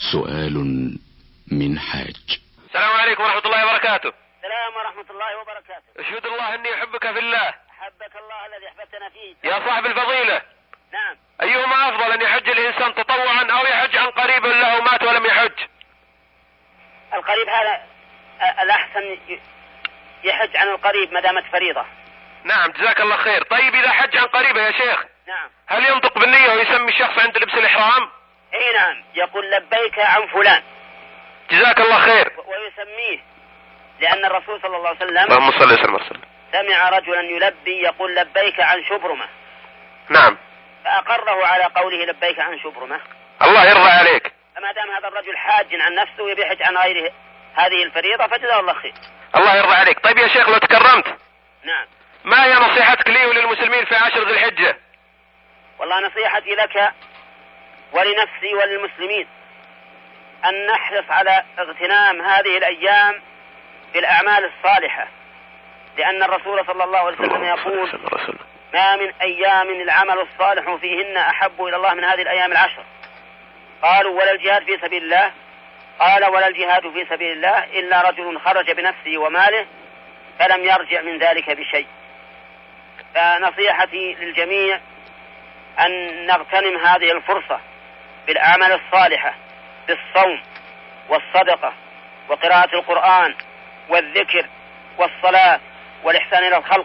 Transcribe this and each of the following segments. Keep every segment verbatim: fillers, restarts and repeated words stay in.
سؤال من حاج. السلام عليكم ورحمة الله وبركاته. السلام ورحمة الله وبركاته. أشهد الله أني أحبك في الله. أحبك الله الذي أحببتنا فيه. يا صاحب الفضيلة. نعم. أيهما أفضل، أن يحج الإنسان تطوعا أو يحج عن قريب له مات ولم يحج؟ القريب هذا الأحسن، يحج عن القريب ما دامت فريضة. نعم جزاك الله خير. طيب إذا حج عن قريبه يا شيخ، نعم، هل ينطق بالنية ويسمي الشخص عند لبس الإحرام؟ اي نعم، يقول لبيك عن فلان. جزاك الله خير. ويسميه، لأن الرسول صلى الله عليه وسلم اللهم صل وسلم وسلم سمع رجلا يلبي يقول لبيك عن شبرمة. نعم. فأقره على قوله لبيك عن شبرمة. الله يرضى عليك. فما دام هذا الرجل حاج عن نفسه ويبي يحج عن غيره هذه الفريضة فجزاه الله خير. الله يرضى عليك. طيب يا شيخ لو تكرمت، نعم، ما هي نصيحتك لي وللمسلمين في عشر ذي الحجة؟ والله نصيحتي لك ولنفسي وللمسلمين أن نحرص على اغتنام هذه الأيام بالأعمال الصالحة، لأن الرسول صلى الله عليه وسلم يقول ما من أيام العمل الصالح فيهن أحب إلى الله من هذه الأيام العشر. قالوا ولا الجهاد في سبيل الله؟ قال ولا الجهاد في سبيل الله إلا رجل خرج بنفسه وماله فلم يرجع من ذلك بشيء. فنصيحتي للجميع أن نغتنم هذه الفرصة بالأعمال الصالحة، بالصوم والصدقة وقراءة القرآن والذكر والصلاة والإحسان إلى الخلق،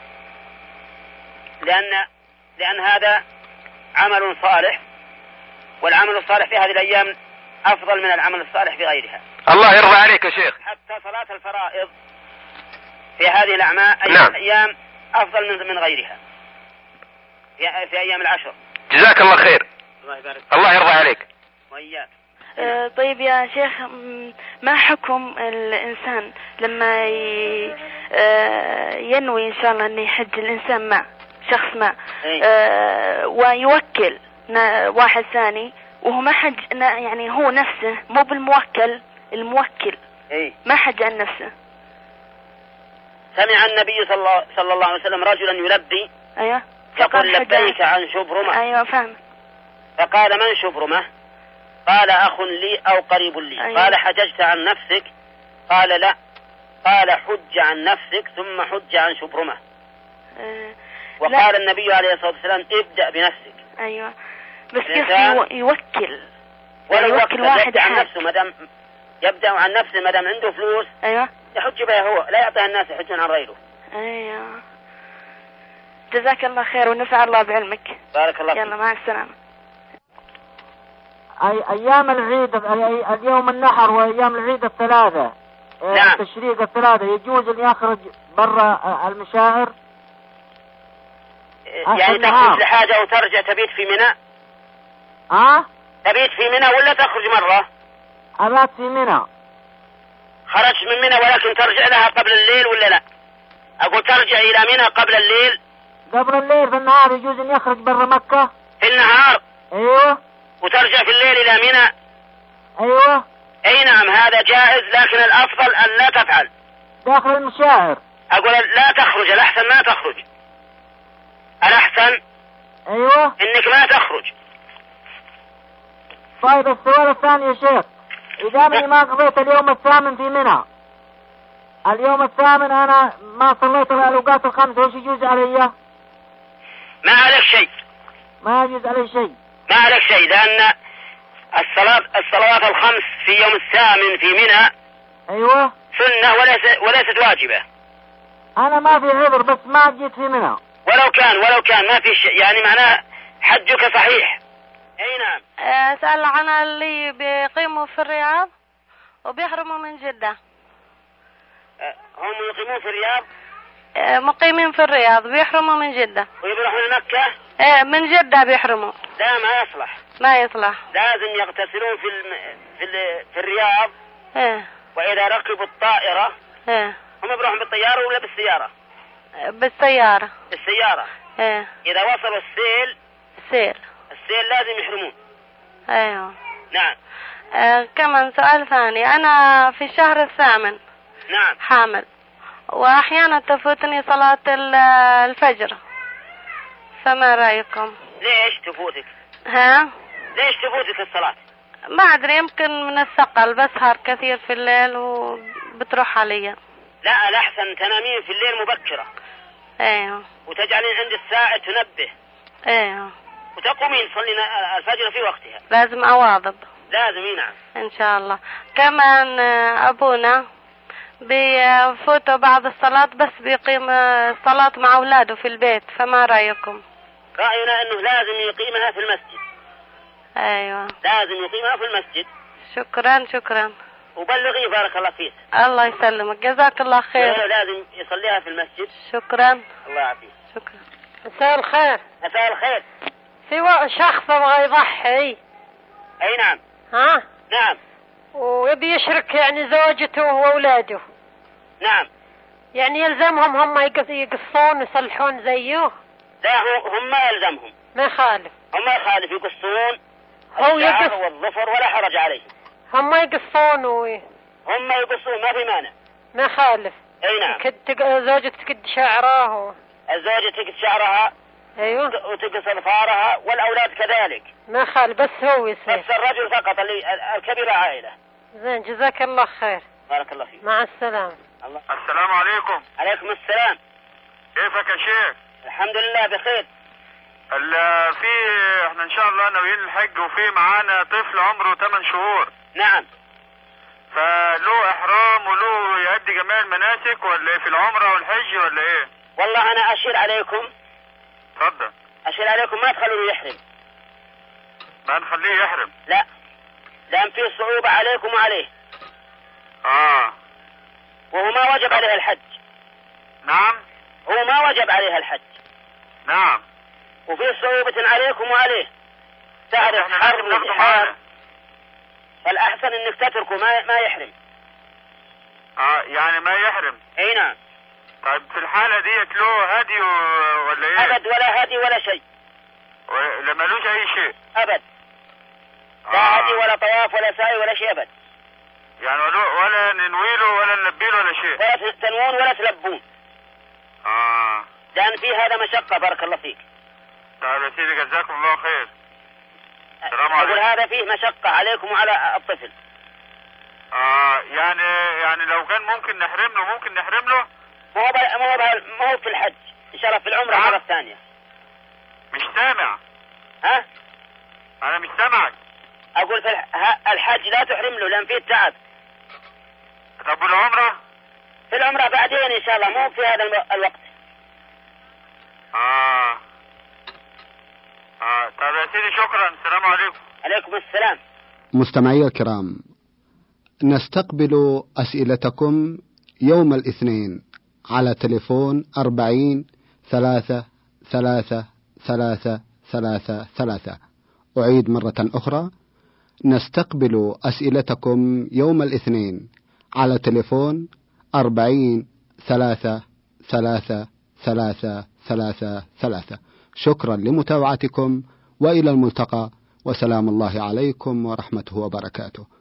لأن لأن هذا عمل صالح، والعمل الصالح في هذه الأيام أفضل من العمل الصالح في غيرها. الله يرضى عليك يا شيخ. حتى صلاة الفرائض في هذه الأعمال نعم. الأيام أفضل من من غيرها في, في أيام العشر. جزاك الله خير. الله يبارك. الله يرضى عليك. وإياك. أه طيب يا شيخ، ما حكم الإنسان لما ينوي إن شاء الله أن يحج الإنسان مع شخص ما أه ويوكل واحد ثاني وهو ما حج، يعني هو نفسه مو بالموكل، الموكل إيه؟ ما حج عن نفسه. سمع النبي صلى الله, صلى الله عليه وسلم رجلا يلبي أيوة يقول لبيك عن شبرمة. أيوة فهم. فقال من شبرمة؟ قال أخ لي أو قريب لي. أيوة. قال حججت عن نفسك؟ قال لا. قال حج عن نفسك ثم حج عن شبرمة. أه وقال لا. النبي عليه الصلاة والسلام ابدأ بنفسك. أيوة بس كيف يوكل؟ ولا يوكل واحد يبدأ عن نفسه، مدام يبدأ عن نفسه مدام عنده فلوس. أيوة يحج بها هو، لا يعطيها الناس يحجون عن غيره. أيوة جزاك الله خير ونفع الله بعلمك. بارك الله فيك. يلا مع السلامة. أي أيام العيد، اليوم النحر وأيام العيد الثلاثة، نعم. التشريق الثلاثة، يجوز أن يخرج برا المشاعر؟ يعني تخرج لحاجة وترجع تبيت في منى؟ ها؟ تبيت في منى ولا تخرج مرة؟ أبات في منى. خرجت من منى ولكن ترجع لها قبل الليل ولا لا؟ أقول ترجع إلى منى قبل الليل. قبل الليل في النهار يجوز أن يخرج برا مكة؟ في النهار. أيوه. وترجع في الليل إلى منى. أيوه. أي نعم هذا جائز، لكن الأفضل أن لا تفعل داخل المشاعر. أقول لا تخرج، الأحسن ما تخرج، الأحسن أيوه إنك ما تخرج. طيب السؤال الثاني يا شيخ، إذا أنا ما قضيت اليوم الثامن في منى، اليوم الثامن أنا ما صليت الأوقات الخمس، وش يجوز علي؟ ما عليك شيء. ما يجوز علي شيء. ما عليك شيء، لأن الصلاة الصلوات الخمس في يوم الثامن في منى أيوه سنة وليست وليست واجبة. أنا ما في عذر بس ما جيت في منى. ولو كان ولو كان ما في شيء، يعني معناه حجك صحيح. أي نعم. أسأل عن اللي بيقيموا في الرياض وبيحرموا من جدة. هم يقيمون في الرياض؟ مقيمين في الرياض بيحرموا من جدة. ويروحون مكة؟ من جدة بيحرموا. لا ما يصلح. ما يصلح. لازم يغتسلون في الم... في, ال... في الرياض. ايه. وإذا ركبوا الطائرة ايه. هم بيروحون بالطيارة ولا بالسيارة؟ بالسيارة. بالسيارة. ايه. إذا وصلوا السيل. السيل. السيل لازم يحرمون. ايوه. نعم. آه كمان سؤال ثاني، أنا في الشهر الثامن. نعم. حامل، وأحيانا تفوتني صلاة الفجر، فما رأيكم؟ ليش تفوتك؟ ها؟ ليش تفوتك الصلاة؟ ما أدري، يمكن من الثقل، بسهر كثير في الليل وبتروح علي. لا الأحسن تنامين في الليل مبكرة. ايوه. وتجعلين عند الساعة تنبه. ايوه. وتقومين تصلين الفجر في وقتها. لازم أواظب. لازم نعم. إن شاء الله. كمان أبونا بيفوتوا بعد الصلاة بس بيقيم صلاة مع أولاده في البيت، فما رأيكم؟ رأينا أنه لازم يقيمها في المسجد. أيوة. لازم يقيمها في المسجد. شكرا شكرا. وبلغي بارك الله فيك. الله يسلمك، جزاك الله خير. لازم يصليها في المسجد. شكرا. الله يعافيك. شكرا. مساء الخير. مساء الخير. في شخص يبغى يضحي. أي نعم. ها؟ نعم. ويبي يشرك يعني زوجته وأولاده. نعم. يعني يلزمهم هم يقصون ويصلحون زيه؟ لا هم ما يلزمهم. ما يخالف. هم ما يخالف يقصون. هو يقص والظفر ولا حرج عليه. هم يقصون و هم يقصون ما في مانع. ما يخالف. اي نعم. كد زوجة تكد شعره و... الزوجة تكد شعرها. ايوه. وتقص اظفارها والأولاد كذلك. ما يخالف، بس هو يصير. بس الرجل فقط اللي الكبيرة عائلة. زين، جزاك الله خير. بارك الله فيك. مع السلامة. الله. السلام عليكم. عليكم السلام. كيفك يا شيخ؟ الحمد لله بخير. في احنا ان شاء الله ناويين الحج، وفي معانا طفل عمره ثمانية شهور. نعم. فله احرام وله يؤدي جميع المناسك ولا ايه في العمره والحج ولا ايه؟ والله انا اشير عليكم. اتفضل. اشير عليكم ما تخلوه يحرم. ما نخليه يحرم؟ لا، لان في صعوبة عليكم وعليه. اه. وهو ما وجب عليه الحج. نعم. هو ما وجب عليه الحج. نعم. وفي صعوبة عليكم وعليه. تعرف حرم الإحرام. فالأحسن إنك تتركه ما ما يحرم. اه يعني ما يحرم. اي نعم. طيب في الحالة ديت له هدي ولا ايه؟ أبد ولا هدي ولا شيء. ولا ملوش أي شيء؟ أبد. لا آه. هدي ولا طواف ولا سعي ولا شيء أبد. يعني ولا ننويله ولا نلبيله ولا شيء؟ ولا تنوون ولا تلبون. اه. لأن في هذا مشقة بارك الله فيك. طيب يا سيدي جزاكم الله خير. السلام عليكم. أقول هذا فيه مشقة عليكم وعلى الطفل. اه يعني يعني لو كان ممكن نحرم له ممكن نحرم له؟ ما هو ما هو ما هو في الحج إن شاء الله في العمرة مرة ثانية. مش سامع. ها؟ أنا مش سامعك. أقول في الحج لا تحرم له لأن فيه تعب. طب والعمرة؟ في العمرة بعدين إن شاء الله مو في هذا الوقت. آه آه طيب يا سيدي شكرا. السلام عليكم. عليكم السلام. مستمعي الكرام، نستقبل أسئلتكم يوم الاثنين على تليفون أربعين ثلاثة ثلاثة ثلاثة ثلاثة ثلاثة. أعيد مرة أخرى، نستقبل أسئلتكم يوم الاثنين على تليفون أربعين ثلاثة ثلاثة ثلاثة ثلاثة ثلاثة. شكرا لمتابعتكم وإلى الملتقى، وسلام الله عليكم ورحمته وبركاته.